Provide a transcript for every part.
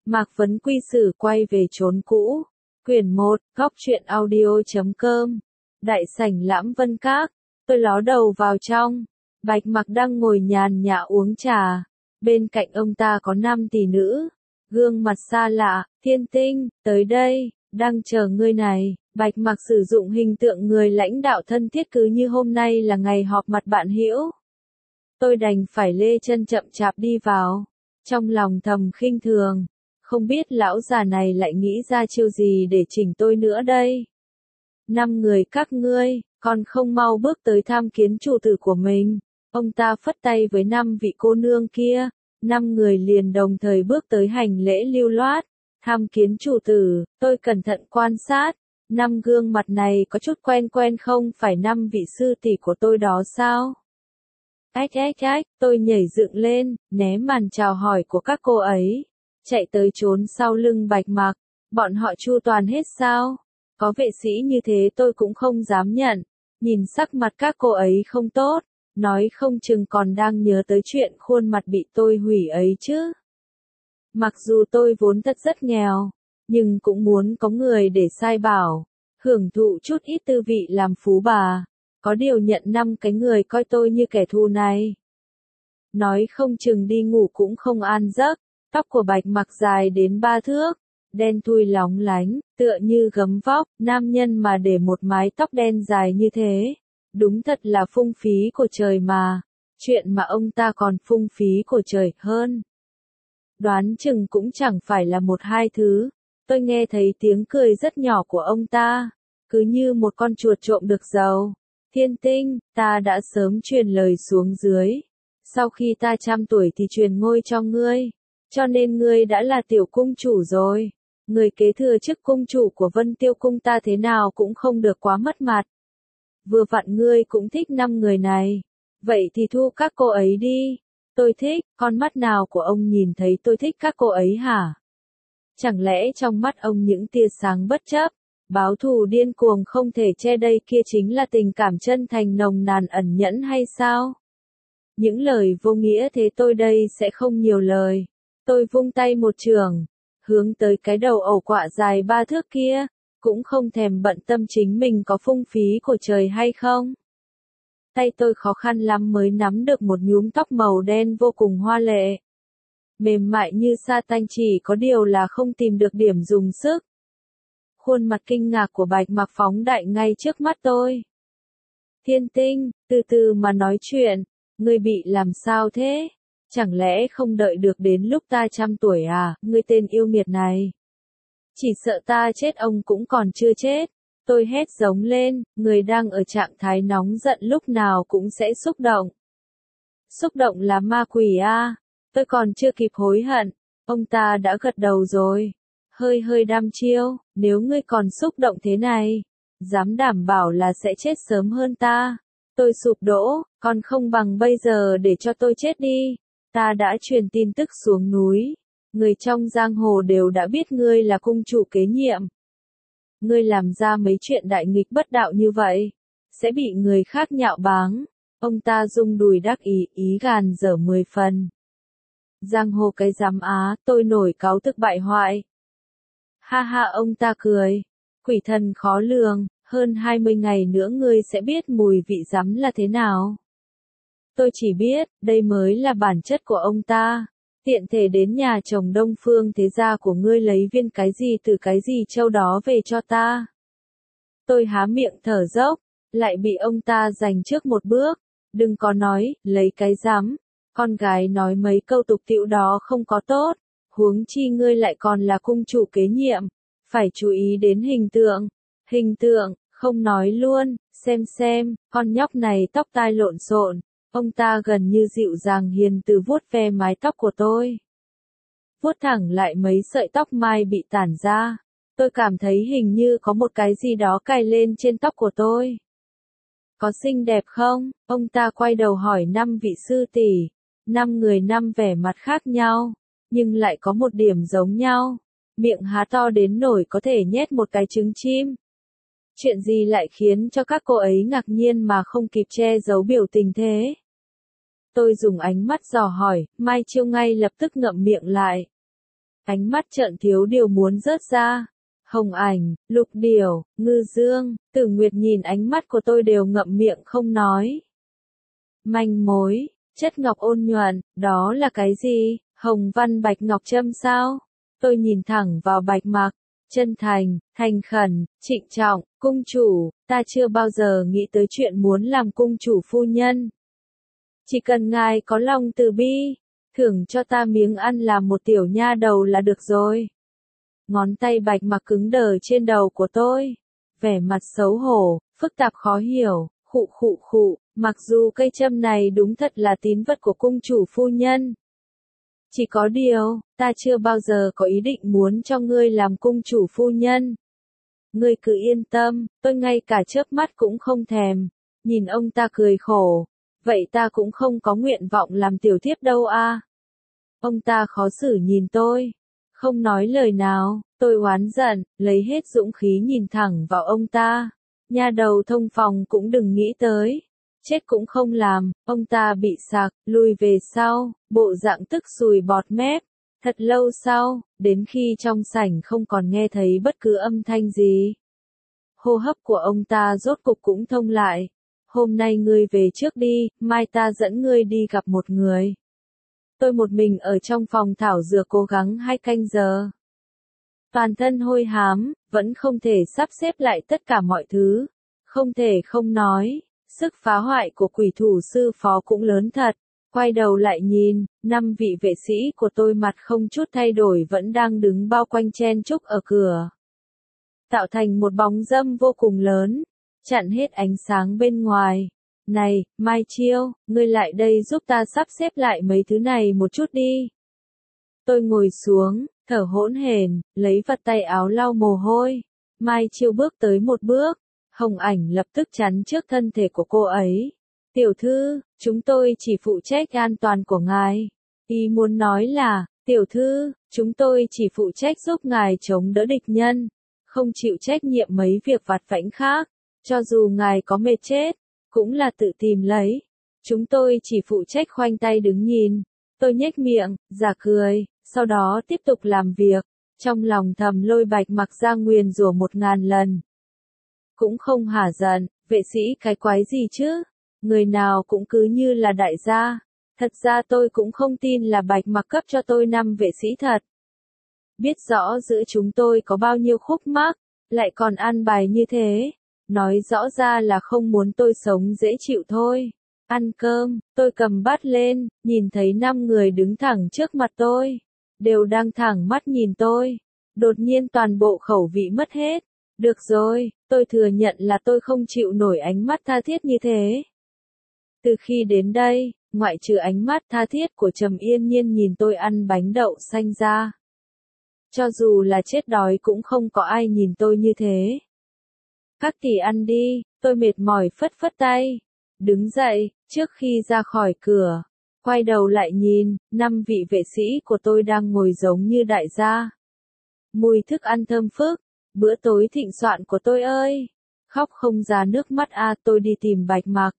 Mạc Vấn Quy Sử quay về chốn cũ. Quyển 1, góc truyện audio.com. Đại sảnh Lãm Vân Các. Tôi ló đầu vào trong. Bạch Mặc đang ngồi nhàn nhã uống trà. Bên cạnh ông ta có 5 tỷ nữ. Gương mặt xa lạ, Thiên Tinh, tới đây, đang chờ ngươi này. Bạch Mặc sử dụng hình tượng người lãnh đạo thân thiết cứ như hôm nay là ngày họp mặt bạn hữu. Tôi đành phải lê chân chậm chạp đi vào. Trong lòng thầm khinh thường. Không biết lão già này lại nghĩ ra chiêu gì để chỉnh tôi nữa đây. 5 người các ngươi, còn không mau bước tới tham kiến chủ tử của mình. Ông ta phất tay với 5 vị cô nương kia. 5 người liền đồng thời bước tới hành lễ lưu loát. Tham kiến chủ tử, tôi cẩn thận quan sát. 5 gương mặt này có chút quen quen không phải 5 vị sư tỷ của tôi đó sao? Ách, tôi nhảy dựng lên, né màn chào hỏi của các cô ấy. Chạy tới trốn sau lưng Bạch Mặc. Bọn họ chu toàn hết sao? Có vệ sĩ như thế tôi cũng không dám nhận. Nhìn sắc mặt các cô ấy không tốt. Nói không chừng còn đang nhớ tới chuyện khuôn mặt bị tôi hủy ấy chứ. Mặc dù tôi vốn thật rất nghèo. Nhưng cũng muốn có người để sai bảo. Hưởng thụ chút ít tư vị làm phú bà. Có điều nhận 5 cái người coi tôi như kẻ thù này. Nói không chừng đi ngủ cũng không an giấc. Tóc của Bạch Mặc dài đến 3 thước, đen thui lóng lánh, tựa như gấm vóc, nam nhân mà để một mái tóc đen dài như thế. Đúng thật là phung phí của trời mà, chuyện mà ông ta còn phung phí của trời hơn. Đoán chừng cũng chẳng phải là 1-2 thứ, tôi nghe thấy tiếng cười rất nhỏ của ông ta, cứ như một con chuột trộm được dầu. Thiên Tinh, ta đã sớm truyền lời xuống dưới, sau khi ta trăm tuổi thì truyền ngôi cho ngươi. Cho nên ngươi đã là tiểu cung chủ rồi. Người kế thừa chức cung chủ của Vân Tiêu Cung ta thế nào cũng không được quá mất mặt. Vừa vặn ngươi cũng thích 5 người này. Vậy thì thu các cô ấy đi. Tôi thích, con mắt nào của ông nhìn thấy tôi thích các cô ấy hả? Chẳng lẽ trong mắt ông những tia sáng bất chấp, báo thù điên cuồng không thể che đây kia chính là tình cảm chân thành nồng nàn ẩn nhẫn hay sao? Những lời vô nghĩa thế tôi đây sẽ không nhiều lời. Tôi vung tay một chưởng, hướng tới cái đầu ẩu quạ dài 3 thước kia, cũng không thèm bận tâm chính mình có phung phí của trời hay không. Tay tôi khó khăn lắm mới nắm được một nhúm tóc màu đen vô cùng hoa lệ. Mềm mại như sa tanh chỉ có điều là không tìm được điểm dùng sức. Khuôn mặt kinh ngạc của Bạch Mặc phóng đại ngay trước mắt tôi. Thiên Tinh, từ từ mà nói chuyện, ngươi bị làm sao thế? Chẳng lẽ không đợi được đến lúc ta trăm tuổi à, ngươi tên yêu nghiệt này? Chỉ sợ ta chết ông cũng còn chưa chết. Tôi hét giống lên, người đang ở trạng thái nóng giận lúc nào cũng sẽ xúc động. Xúc động là ma quỷ à? Tôi còn chưa kịp hối hận, ông ta đã gật đầu rồi. Hơi đăm chiêu, nếu ngươi còn xúc động thế này, dám đảm bảo là sẽ chết sớm hơn ta. Tôi sụp đổ, còn không bằng bây giờ để cho tôi chết đi. Ta đã truyền tin tức xuống núi. Người trong giang hồ đều đã biết ngươi là cung chủ kế nhiệm. Ngươi làm ra mấy chuyện đại nghịch bất đạo như vậy, sẽ bị người khác nhạo báng. Ông ta rung đùi đắc ý gàn dở 10 phần. Giang hồ cái giám á, tôi nổi cáu thực bại hoại. Ha ha, ông ta cười. Quỷ thần khó lường, hơn 20 ngày nữa ngươi sẽ biết mùi vị giám là thế nào. Tôi chỉ biết, đây mới là bản chất của ông ta. Tiện thể đến nhà chồng Đông Phương thế gia của ngươi lấy viên cái gì từ cái gì châu đó về cho ta. Tôi há miệng thở dốc, lại bị ông ta giành trước một bước. Đừng có nói, lấy cái rắm. Con gái nói mấy câu tục tĩu đó không có tốt. Huống chi ngươi lại còn là cung chủ kế nhiệm. Phải chú ý đến hình tượng. Hình tượng, không nói luôn, xem, con nhóc này tóc tai lộn xộn. Ông ta gần như dịu dàng hiền từ vuốt ve mái tóc của tôi. Vuốt thẳng lại mấy sợi tóc mai bị tản ra. Tôi cảm thấy hình như có một cái gì đó cài lên trên tóc của tôi. Có xinh đẹp không? Ông ta quay đầu hỏi 5 vị sư tỷ. 5 người 5 vẻ mặt khác nhau, nhưng lại có một điểm giống nhau. Miệng há to đến nổi có thể nhét một cái trứng chim. Chuyện gì lại khiến cho các cô ấy ngạc nhiên mà không kịp che giấu biểu tình thế? Tôi dùng ánh mắt dò hỏi, Mai Chiêu ngay lập tức ngậm miệng lại. ánh mắt trợn thiếu điều muốn rớt ra. Hồng Ảnh, Lục Điểu, Ngư Dương, Tử Nguyệt nhìn ánh mắt của tôi đều ngậm miệng không nói. Manh mối, chất ngọc ôn nhuận, đó là cái gì? Hồng văn bạch ngọc trâm sao? Tôi nhìn thẳng vào Bạch Mặc, chân thành, thành khẩn, trịnh trọng, cung chủ, ta chưa bao giờ nghĩ tới chuyện muốn làm cung chủ phu nhân. Chỉ cần ngài có lòng từ bi, thưởng cho ta miếng ăn làm một tiểu nha đầu là được rồi. Ngón tay Bạch Mặc cứng đờ trên đầu của tôi, vẻ mặt xấu hổ, phức tạp khó hiểu, khụ, mặc dù cây châm này đúng thật là tín vật của cung chủ phu nhân. Chỉ có điều, ta chưa bao giờ có ý định muốn cho ngươi làm cung chủ phu nhân. Ngươi cứ yên tâm, tôi ngay cả chớp mắt cũng không thèm. Nhìn ông ta cười khổ, vậy ta cũng không có nguyện vọng làm tiểu thiếp đâu a. Ông ta khó xử nhìn tôi, không nói lời nào, tôi oán giận, lấy hết dũng khí nhìn thẳng vào ông ta. Nha đầu thông phòng cũng đừng nghĩ tới. Chết cũng không làm, ông ta bị sặc, lùi về sau, bộ dạng tức sùi bọt mép. Thật lâu sau, đến khi trong sảnh không còn nghe thấy bất cứ âm thanh gì. Hô hấp của ông ta rốt cục cũng thông lại. Hôm nay ngươi về trước đi, mai ta dẫn ngươi đi gặp một người. Tôi một mình ở trong phòng thảo dược cố gắng 2 canh giờ. Toàn thân hôi hám, vẫn không thể sắp xếp lại tất cả mọi thứ. Không thể không nói, sức phá hoại của quỷ thủ sư phó cũng lớn thật. Quay đầu lại nhìn, 5 vị vệ sĩ của tôi mặt không chút thay đổi vẫn đang đứng bao quanh chen chúc ở cửa. Tạo thành một bóng râm vô cùng lớn, chặn hết ánh sáng bên ngoài. Này, Mai Chiêu, ngươi lại đây giúp ta sắp xếp lại mấy thứ này một chút đi. Tôi ngồi xuống, thở hỗn hển, lấy vật tay áo lau mồ hôi. Mai Chiêu bước tới một bước, Hồng Ảnh lập tức chắn trước thân thể của cô ấy. Tiểu thư, chúng tôi chỉ phụ trách an toàn của ngài. Ý muốn nói là, tiểu thư, chúng tôi chỉ phụ trách giúp ngài chống đỡ địch nhân, không chịu trách nhiệm mấy việc vặt vãnh khác. Cho dù ngài có mệt chết, cũng là tự tìm lấy. Chúng tôi chỉ phụ trách khoanh tay đứng nhìn. Tôi nhếch miệng, giả cười, sau đó tiếp tục làm việc. Trong lòng thầm lôi Bạch Mặc ra nguyền rủa 1000 lần. Cũng không hả giận, vệ sĩ cái quái gì chứ? Người nào cũng cứ như là đại gia. Thật ra tôi cũng không tin là Bạch Mặc cấp cho tôi 5 vệ sĩ thật. Biết rõ giữa chúng tôi có bao nhiêu khúc mắc, lại còn an bài như thế. Nói rõ ra là không muốn tôi sống dễ chịu thôi. Ăn cơm, tôi cầm bát lên, nhìn thấy 5 người đứng thẳng trước mặt tôi. Đều đang thẳng mắt nhìn tôi. Đột nhiên toàn bộ khẩu vị mất hết. Được rồi, tôi thừa nhận là tôi không chịu nổi ánh mắt tha thiết như thế. Từ khi đến đây, ngoại trừ ánh mắt tha thiết của Trầm Yên Nhiên nhìn tôi ăn bánh đậu xanh ra. Cho dù là chết đói cũng không có ai nhìn tôi như thế. Các tỷ ăn đi, tôi mệt mỏi phất phất tay. Đứng dậy, trước khi ra khỏi cửa, quay đầu lại nhìn, 5 vị vệ sĩ của tôi đang ngồi giống như đại gia. Mùi thức ăn thơm phức, bữa tối thịnh soạn của tôi ơi. Khóc không ra nước mắt tôi đi tìm Bạch Mặc.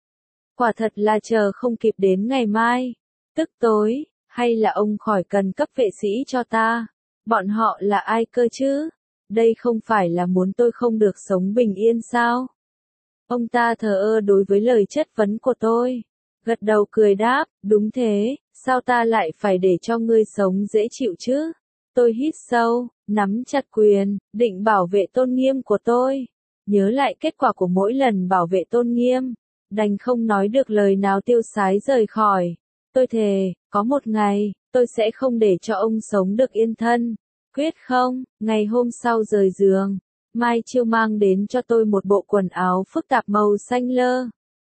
Quả thật là chờ không kịp đến ngày mai. Tức tối, hay là ông khỏi cần cấp vệ sĩ cho ta? Bọn họ là ai cơ chứ? Đây không phải là muốn tôi không được sống bình yên sao? Ông ta thờ ơ đối với lời chất vấn của tôi. Gật đầu cười đáp, đúng thế, sao ta lại phải để cho ngươi sống dễ chịu chứ? Tôi hít sâu, nắm chặt quyền, định bảo vệ tôn nghiêm của tôi. Nhớ lại kết quả của mỗi lần bảo vệ tôn nghiêm. Đành không nói được lời nào tiêu sái rời khỏi. Tôi thề, có một ngày, tôi sẽ không để cho ông sống được yên thân. Quyết không? Ngày hôm sau rời giường, Mai Chiêu mang đến cho tôi một bộ quần áo phức tạp màu xanh lơ.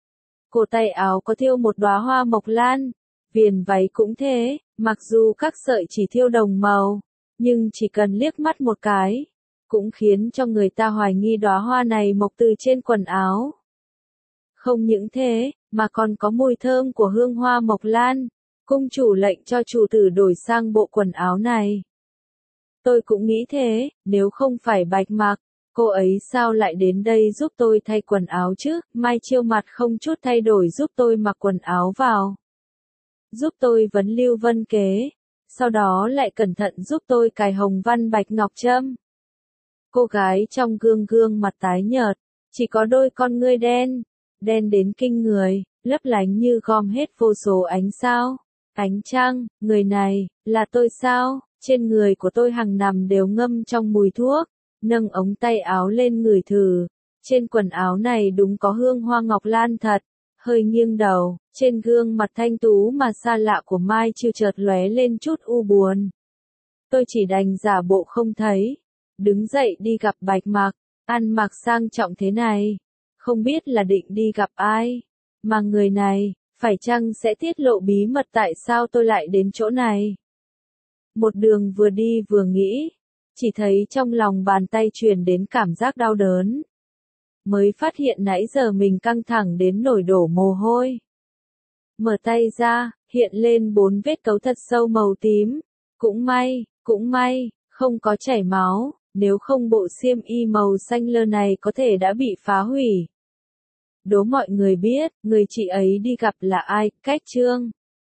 Cổ tay áo có thêu một đóa hoa mộc lan, viền váy cũng thế, mặc dù các sợi chỉ thêu đồng màu, nhưng chỉ cần liếc mắt một cái, cũng khiến cho người ta hoài nghi đóa hoa này mọc từ trên quần áo. Không những thế, mà còn có mùi thơm của hương hoa mộc lan. Cung chủ lệnh cho chủ tử đổi sang bộ quần áo này. Tôi cũng nghĩ thế, nếu không phải Bạch Mặc, cô ấy sao lại đến đây giúp tôi thay quần áo chứ? Mai Chiêu mặt không chút thay đổi giúp tôi mặc quần áo vào. Giúp tôi vấn lưu vân kế. sau đó lại cẩn thận giúp tôi cài hồng văn bạch ngọc trâm. Cô gái trong gương gương mặt tái nhợt, chỉ có đôi con ngươi đen, đen đến kinh người, lấp lánh như gom hết vô số ánh sao. Ánh trăng, người này, là tôi sao? Trên người của tôi hàng nằm đều ngâm trong mùi thuốc, nâng ống tay áo lên ngửi thử. Trên quần áo này đúng có hương hoa ngọc lan thật. Hơi nghiêng đầu, trên gương mặt thanh tú mà xa lạ của Mai Chiêu chợt lóe lên chút u buồn. Tôi chỉ đành giả bộ không thấy, đứng dậy đi gặp Bạch Mặc, ăn mặc sang trọng thế này, không biết là định đi gặp ai, mà người này, phải chăng sẽ tiết lộ bí mật tại sao tôi lại đến chỗ này. Một đường vừa đi vừa nghĩ, chỉ thấy trong lòng bàn tay truyền đến cảm giác đau đớn. Mới phát hiện nãy giờ mình căng thẳng đến nổi đổ mồ hôi. Mở tay ra, hiện lên 4 vết cấu thật sâu màu tím. Cũng may, không có chảy máu, nếu không bộ xiêm y màu xanh lơ này có thể đã bị phá hủy. Đố mọi người biết, người chị ấy đi gặp là ai, Cách Trương.